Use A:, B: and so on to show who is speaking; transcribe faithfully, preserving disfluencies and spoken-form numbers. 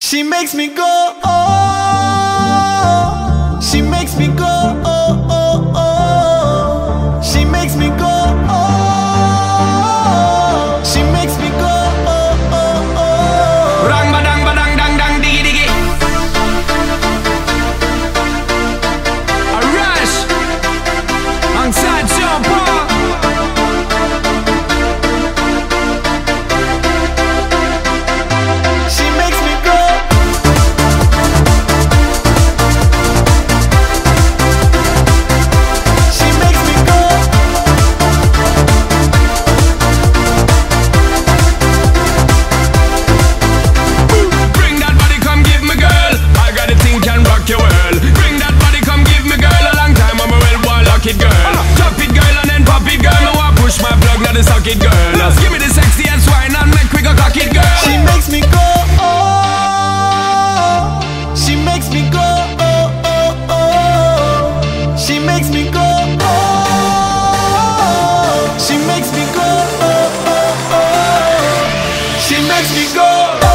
A: She makes me go, oh. She makes me go, oh, oh, oh. She makes me go, oh. She makes me go, oh, oh, oh.
B: Rang badang badang dang dang diggy diggy. A rush. Alongside Sean Paul. It girl, drop it girl and then pop it girl. Me want push my plug, now the socket girl. Just give me the sexy ass wine and make we go cock it girl.
A: She makes me go, oh. She makes me go, oh, oh, oh. She makes me go, oh. She makes me go, oh, oh, oh. She makes me go.